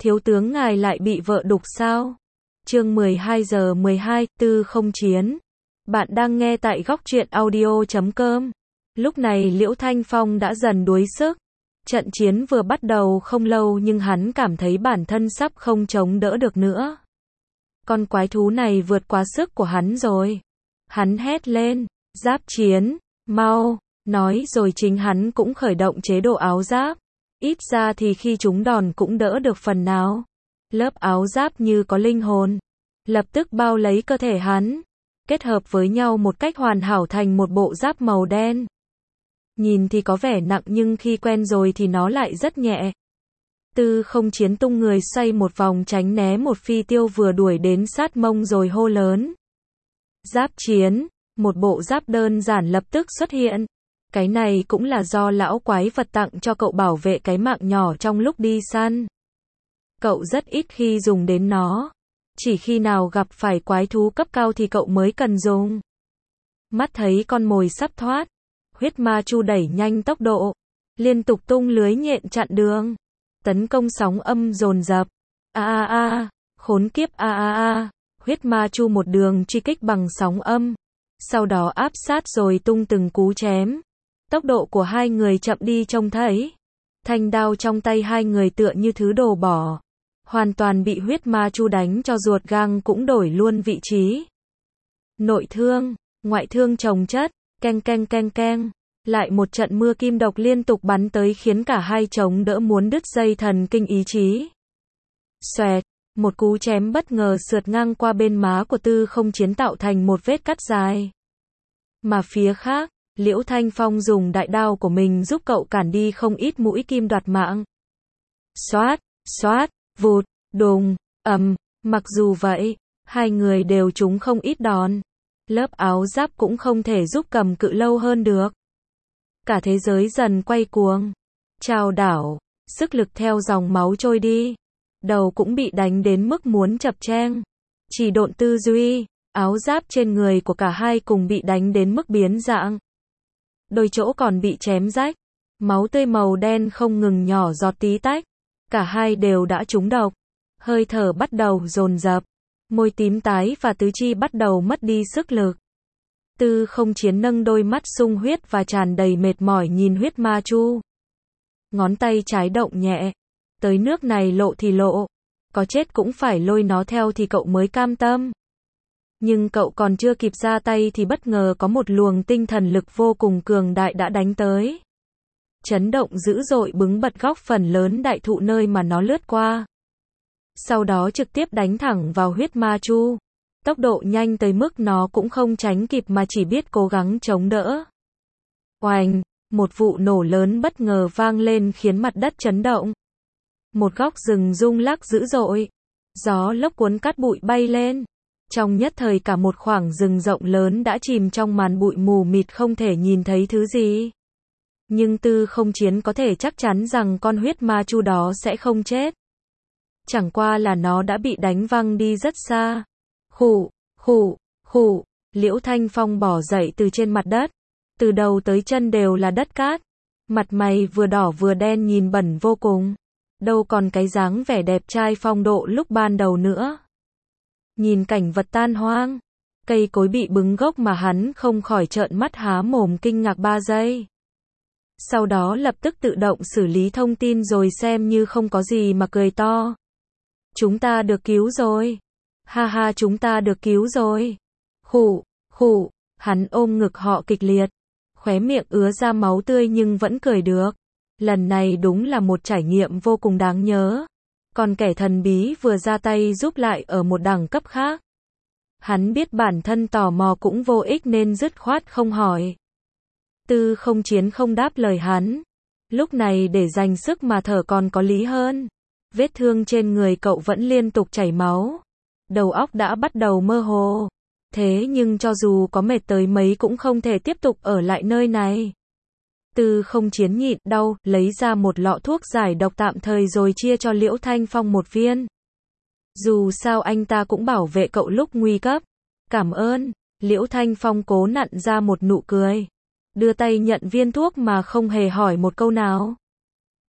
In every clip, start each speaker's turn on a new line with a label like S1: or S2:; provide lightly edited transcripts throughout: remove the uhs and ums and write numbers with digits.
S1: Thiếu tướng ngài lại bị vợ đục sao? Chương 12:12, Tư Không Chiến. Bạn đang nghe tại góc truyện audio.com. Lúc này Liễu Thanh Phong đã dần đuối sức. Trận chiến vừa bắt đầu không lâu nhưng hắn cảm thấy bản thân sắp không chống đỡ được nữa. Con quái thú này vượt quá sức của hắn rồi. Hắn hét lên, giáp chiến, mau, nói rồi chính hắn cũng khởi động chế độ áo giáp. Ít ra thì khi chúng đòn cũng đỡ được phần nào. Lớp áo giáp như có linh hồn, lập tức bao lấy cơ thể hắn, kết hợp với nhau một cách hoàn hảo thành một bộ giáp màu đen. Nhìn thì có vẻ nặng nhưng khi quen rồi thì nó lại rất nhẹ. Tư Không Chiến tung người xoay một vòng tránh né một phi tiêu vừa đuổi đến sát mông rồi hô lớn. Giáp chiến, một bộ giáp đơn giản lập tức xuất hiện. Cái này cũng là do lão quái vật tặng cho cậu bảo vệ cái mạng nhỏ trong lúc đi săn. Cậu rất ít khi dùng đến nó. Chỉ khi nào gặp phải quái thú cấp cao thì cậu mới cần dùng. Mắt thấy con mồi sắp thoát, huyết ma chu đẩy nhanh tốc độ, liên tục tung lưới nhện chặn đường, tấn công sóng âm dồn dập. Khốn kiếp huyết ma chu một đường truy kích bằng sóng âm, sau đó áp sát rồi tung từng cú chém. Tốc độ của hai người chậm đi trông thấy. Thanh đao trong tay hai người tựa như thứ đồ bỏ. Hoàn toàn bị huyết ma chu đánh cho ruột gan cũng đổi luôn vị trí. Nội thương, ngoại thương chồng chất, keng. Lại một trận mưa kim độc liên tục bắn tới khiến cả hai chống đỡ muốn đứt dây thần kinh ý chí. Xoẹt, một cú chém bất ngờ sượt ngang qua bên má của Tư Không Chiến tạo thành một vết cắt dài. Mà phía khác, Liễu Thanh Phong dùng đại đao của mình giúp cậu cản đi không ít mũi kim đoạt mạng. Xoát, vụt, đùng, ầm, mặc dù vậy, hai người đều trúng không ít đòn. Lớp áo giáp cũng không thể giúp cầm cự lâu hơn được. Cả thế giới dần quay cuồng, trao đảo, sức lực theo dòng máu trôi đi. Đầu cũng bị đánh đến mức muốn chập choạng. Chỉ độn tư duy, áo giáp trên người của cả hai cùng bị đánh đến mức biến dạng. Đôi chỗ còn bị chém rách, máu tươi màu đen không ngừng nhỏ giọt tí tách. Cả hai đều đã trúng độc, hơi thở bắt đầu dồn dập, môi tím tái và tứ chi bắt đầu mất đi sức lực. Tư Không Chiến nâng đôi mắt sung huyết và tràn đầy mệt mỏi nhìn huyết ma chu. Ngón tay trái động nhẹ, tới nước này lộ thì lộ, có chết cũng phải lôi nó theo thì cậu mới cam tâm. Nhưng cậu còn chưa kịp ra tay thì bất ngờ có một luồng tinh thần lực vô cùng cường đại đã đánh tới. Chấn động dữ dội bứng bật góc phần lớn đại thụ nơi mà nó lướt qua. Sau đó trực tiếp đánh thẳng vào huyết ma chu. Tốc độ nhanh tới mức nó cũng không tránh kịp mà chỉ biết cố gắng chống đỡ. Oành, một vụ nổ lớn bất ngờ vang lên khiến mặt đất chấn động. Một góc rừng rung lắc dữ dội. Gió lốc cuốn cát bụi bay lên. Trong nhất thời cả một khoảng rừng rộng lớn đã chìm trong màn bụi mù mịt không thể nhìn thấy thứ gì. Nhưng Tư Không Chiến có thể chắc chắn rằng con huyết ma chu đó sẽ không chết. Chẳng qua là nó đã bị đánh văng đi rất xa. Khụ, Liễu Thanh Phong bò dậy từ trên mặt đất. Từ đầu tới chân đều là đất cát. Mặt mày vừa đỏ vừa đen nhìn bẩn vô cùng. Đâu còn cái dáng vẻ đẹp trai phong độ lúc ban đầu nữa. Nhìn cảnh vật tan hoang, cây cối bị bứng gốc mà hắn không khỏi trợn mắt há mồm kinh ngạc 3 giây. Sau đó lập tức tự động xử lý thông tin rồi xem như không có gì mà cười to. Chúng ta được cứu rồi. Ha, chúng ta được cứu rồi. Khụ, hắn ôm ngực họ kịch liệt. Khóe miệng ứa ra máu tươi nhưng vẫn cười được. Lần này đúng là một trải nghiệm vô cùng đáng nhớ. Còn kẻ thần bí vừa ra tay giúp lại ở một đẳng cấp khác. Hắn biết bản thân tò mò cũng vô ích nên dứt khoát không hỏi. Tư Không Chiến không đáp lời hắn. Lúc này để dành sức mà thở còn có lý hơn. Vết thương trên người cậu vẫn liên tục chảy máu. Đầu óc đã bắt đầu mơ hồ. Thế nhưng cho dù có mệt tới mấy cũng không thể tiếp tục ở lại nơi này. Tư Không Chiến nhịn đau, lấy ra một lọ thuốc giải độc tạm thời rồi chia cho Liễu Thanh Phong một viên. Dù sao anh ta cũng bảo vệ cậu lúc nguy cấp. Cảm ơn. Liễu Thanh Phong cố nặn ra một nụ cười. Đưa tay nhận viên thuốc mà không hề hỏi một câu nào.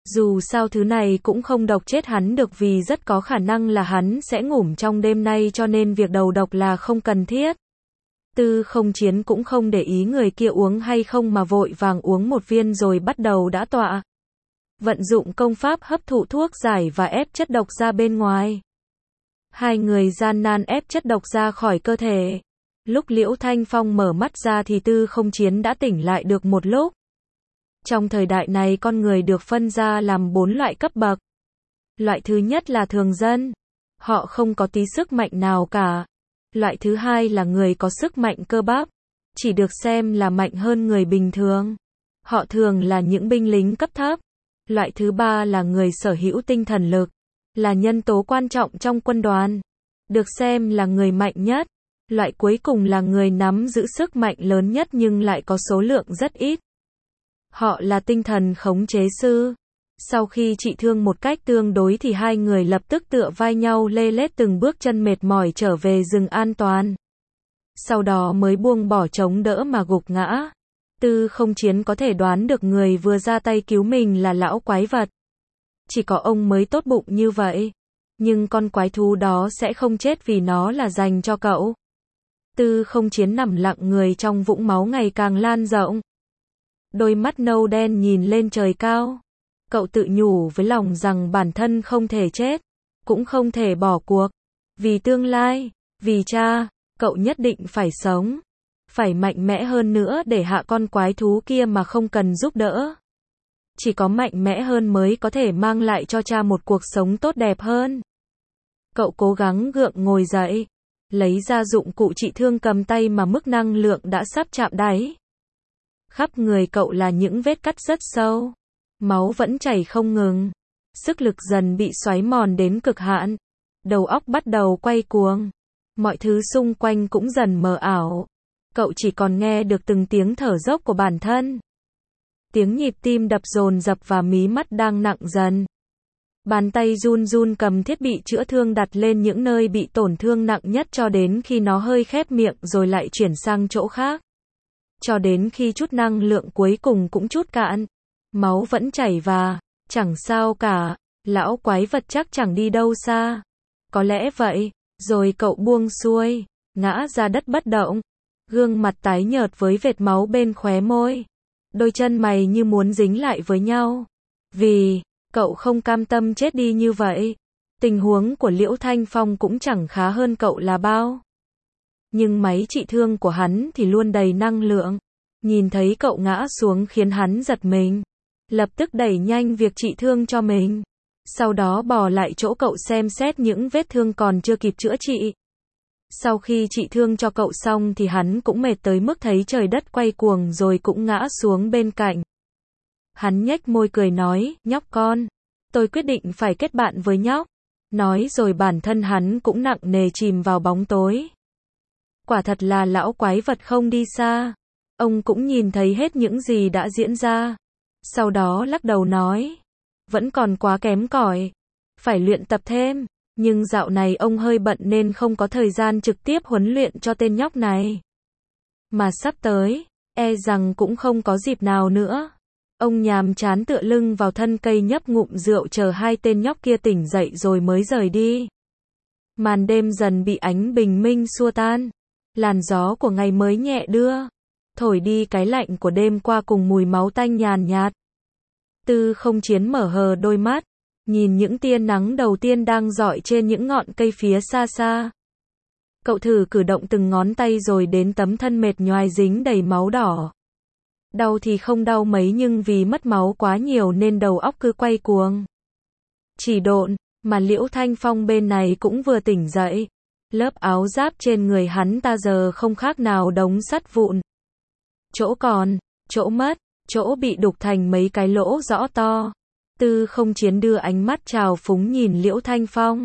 S1: Dù sao thứ này cũng không độc chết hắn được vì rất có khả năng là hắn sẽ ngủm trong đêm nay cho nên việc đầu độc là không cần thiết. Tư Không Chiến cũng không để ý người kia uống hay không mà vội vàng uống một viên rồi bắt đầu đả tọa. Vận dụng công pháp hấp thụ thuốc giải và ép chất độc ra bên ngoài. Hai người gian nan ép chất độc ra khỏi cơ thể. Lúc Liễu Thanh Phong mở mắt ra thì Tư Không Chiến đã tỉnh lại được một lúc. Trong thời đại này con người được phân ra làm 4 loại cấp bậc. Loại thứ nhất là thường dân. Họ không có tí sức mạnh nào cả. Loại thứ hai là người có sức mạnh cơ bắp. Chỉ được xem là mạnh hơn người bình thường. Họ thường là những binh lính cấp thấp. Loại thứ ba là người sở hữu tinh thần lực. Là nhân tố quan trọng trong quân đoàn. Được xem là người mạnh nhất. Loại cuối cùng là người nắm giữ sức mạnh lớn nhất nhưng lại có số lượng rất ít. Họ là tinh thần khống chế sư. Sau khi trị thương một cách tương đối thì hai người lập tức tựa vai nhau lê lết từng bước chân mệt mỏi trở về rừng an toàn. Sau đó mới buông bỏ chống đỡ mà gục ngã. Tư Không Chiến có thể đoán được người vừa ra tay cứu mình là lão quái vật. Chỉ có ông mới tốt bụng như vậy. Nhưng con quái thú đó sẽ không chết vì nó là dành cho cậu. Tư Không Chiến nằm lặng người trong vũng máu ngày càng lan rộng. Đôi mắt nâu đen nhìn lên trời cao. Cậu tự nhủ với lòng rằng bản thân không thể chết. Cũng không thể bỏ cuộc. Vì tương lai, vì cha, cậu nhất định phải sống. Phải mạnh mẽ hơn nữa để hạ con quái thú kia mà không cần giúp đỡ. Chỉ có mạnh mẽ hơn mới có thể mang lại cho cha một cuộc sống tốt đẹp hơn. Cậu cố gắng gượng ngồi dậy. Lấy ra dụng cụ trị thương cầm tay mà mức năng lượng đã sắp chạm đáy. Khắp người cậu là những vết cắt rất sâu. Máu vẫn chảy không ngừng. Sức lực dần bị xoáy mòn đến cực hạn. Đầu óc bắt đầu quay cuồng. Mọi thứ xung quanh cũng dần mờ ảo. Cậu chỉ còn nghe được từng tiếng thở dốc của bản thân. Tiếng nhịp tim đập dồn dập và mí mắt đang nặng dần. Bàn tay run run cầm thiết bị chữa thương đặt lên những nơi bị tổn thương nặng nhất cho đến khi nó hơi khép miệng rồi lại chuyển sang chỗ khác. Cho đến khi chút năng lượng cuối cùng cũng trút cạn. Máu vẫn chảy và, chẳng sao cả, lão quái vật chắc chẳng đi đâu xa. Có lẽ vậy, rồi cậu buông xuôi, ngã ra đất bất động. Gương mặt tái nhợt với vệt máu bên khóe môi. Đôi chân mày như muốn dính lại với nhau. Vì, cậu không cam tâm chết đi như vậy. Tình huống của Liễu Thanh Phong cũng chẳng khá hơn cậu là bao. Nhưng máy trị thương của hắn thì luôn đầy năng lượng. Nhìn thấy cậu ngã xuống khiến hắn giật mình. Lập tức đẩy nhanh việc trị thương cho mình. Sau đó bò lại chỗ cậu xem xét những vết thương còn chưa kịp chữa trị. Sau khi trị thương cho cậu xong thì hắn cũng mệt tới mức thấy trời đất quay cuồng rồi cũng ngã xuống bên cạnh. Hắn nhếch môi cười nói, nhóc con, tôi quyết định phải kết bạn với nhóc. Nói rồi bản thân hắn cũng nặng nề chìm vào bóng tối. Quả thật là lão quái vật không đi xa. Ông cũng nhìn thấy hết những gì đã diễn ra. Sau đó lắc đầu nói, vẫn còn quá kém cỏi, phải luyện tập thêm. Nhưng dạo này ông hơi bận nên không có thời gian trực tiếp huấn luyện cho tên nhóc này. Mà sắp tới, e rằng cũng không có dịp nào nữa. Ông nhàm chán tựa lưng vào thân cây nhấp ngụm rượu chờ hai tên nhóc kia tỉnh dậy rồi mới rời đi. Màn đêm dần bị ánh bình minh xua tan. Làn gió của ngày mới nhẹ đưa. Thổi đi cái lạnh của đêm qua cùng mùi máu tanh nhàn nhạt. Tư Không Chiến mở hờ đôi mắt. Nhìn những tia nắng đầu tiên đang rọi trên những ngọn cây phía xa xa. Cậu thử cử động từng ngón tay rồi đến tấm thân mệt nhoài dính đầy máu đỏ. Đau thì không đau mấy nhưng vì mất máu quá nhiều nên đầu óc cứ quay cuồng. Chỉ độn, mà Liễu Thanh Phong bên này cũng vừa tỉnh dậy. Lớp áo giáp trên người hắn ta giờ không khác nào đống sắt vụn. Chỗ còn, chỗ mất, chỗ bị đục thành mấy cái lỗ rõ to. Tư Không Chiến đưa ánh mắt trào phúng nhìn Liễu Thanh Phong.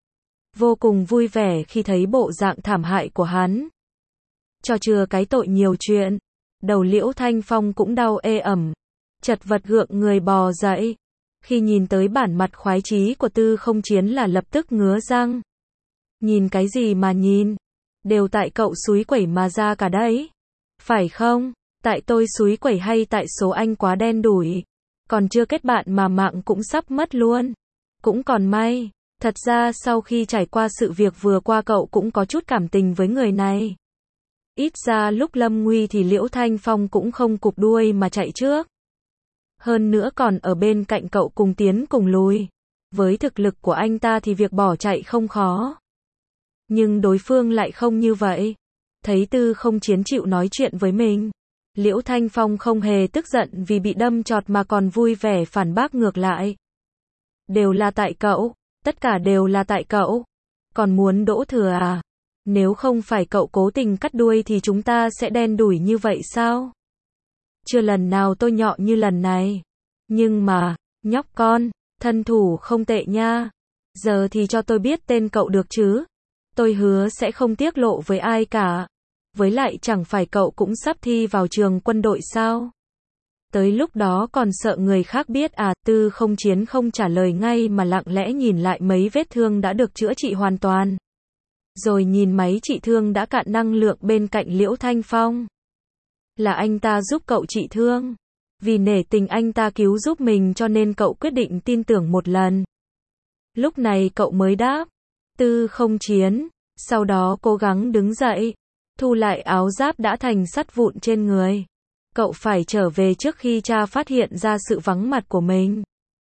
S1: Vô cùng vui vẻ khi thấy bộ dạng thảm hại của hắn. Cho chừa cái tội nhiều chuyện. Đầu Liễu Thanh Phong cũng đau ê ẩm. Chật vật gượng người bò dậy. Khi nhìn tới bản mặt khoái chí của Tư Không Chiến là lập tức ngứa răng. Nhìn cái gì mà nhìn? Đều tại cậu xúi quẩy mà ra cả đấy. Phải không? Tại tôi xúi quẩy hay tại số anh quá đen đủi? Còn chưa kết bạn mà mạng cũng sắp mất luôn. Cũng còn may. Thật ra sau khi trải qua sự việc vừa qua cậu cũng có chút cảm tình với người này. Ít ra lúc lâm nguy thì Liễu Thanh Phong cũng không cụp đuôi mà chạy trước. Hơn nữa còn ở bên cạnh cậu cùng tiến cùng lùi. Với thực lực của anh ta thì việc bỏ chạy không khó. Nhưng đối phương lại không như vậy. Thấy Tư Không Chiến chịu nói chuyện với mình, Liễu Thanh Phong không hề tức giận vì bị đâm chọt mà còn vui vẻ phản bác ngược lại. Đều là tại cậu, tất cả đều là tại cậu. Còn muốn đỗ thừa à? Nếu không phải cậu cố tình cắt đuôi thì chúng ta sẽ đen đủi như vậy sao? Chưa lần nào tôi nhọ như lần này. Nhưng mà, nhóc con, thân thủ không tệ nha. Giờ thì cho tôi biết tên cậu được chứ? Tôi hứa sẽ không tiết lộ với ai cả. Với lại chẳng phải cậu cũng sắp thi vào trường quân đội sao? Tới lúc đó còn sợ người khác biết à? Tư Không Chiến không trả lời ngay mà lặng lẽ nhìn lại mấy vết thương đã được chữa trị hoàn toàn. Rồi nhìn máy trị thương đã cạn năng lượng bên cạnh Liễu Thanh Phong. Là anh ta giúp cậu trị thương. Vì nể tình anh ta cứu giúp mình cho nên cậu quyết định tin tưởng một lần. Lúc này cậu mới đáp. Tư Không Chiến. Sau đó cố gắng đứng dậy. Thu lại áo giáp đã thành sắt vụn trên người. Cậu phải trở về trước khi cha phát hiện ra sự vắng mặt của mình.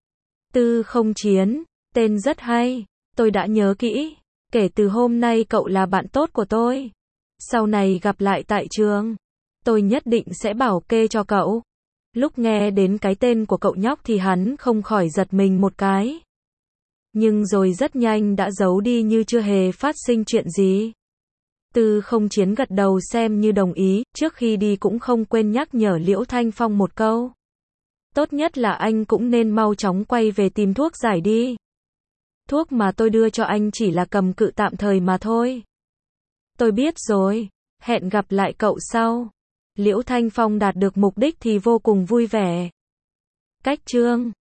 S1: Tư Không Chiến. Tên rất hay. Tôi đã nhớ kỹ. Kể từ hôm nay cậu là bạn tốt của tôi. Sau này gặp lại tại trường, tôi nhất định sẽ bảo kê cho cậu. Lúc nghe đến cái tên của cậu nhóc thì hắn không khỏi giật mình một cái. Nhưng rồi rất nhanh đã giấu đi như chưa hề phát sinh chuyện gì. Tư Không Chiến gật đầu xem như đồng ý, trước khi đi cũng không quên nhắc nhở Liễu Thanh Phong một câu. Tốt nhất là anh cũng nên mau chóng quay về tìm thuốc giải đi. Thuốc mà tôi đưa cho anh chỉ là cầm cự tạm thời mà thôi. Tôi biết rồi, hẹn gặp lại cậu sau. Liễu Thanh Phong đạt được mục đích thì vô cùng vui vẻ. Cách chương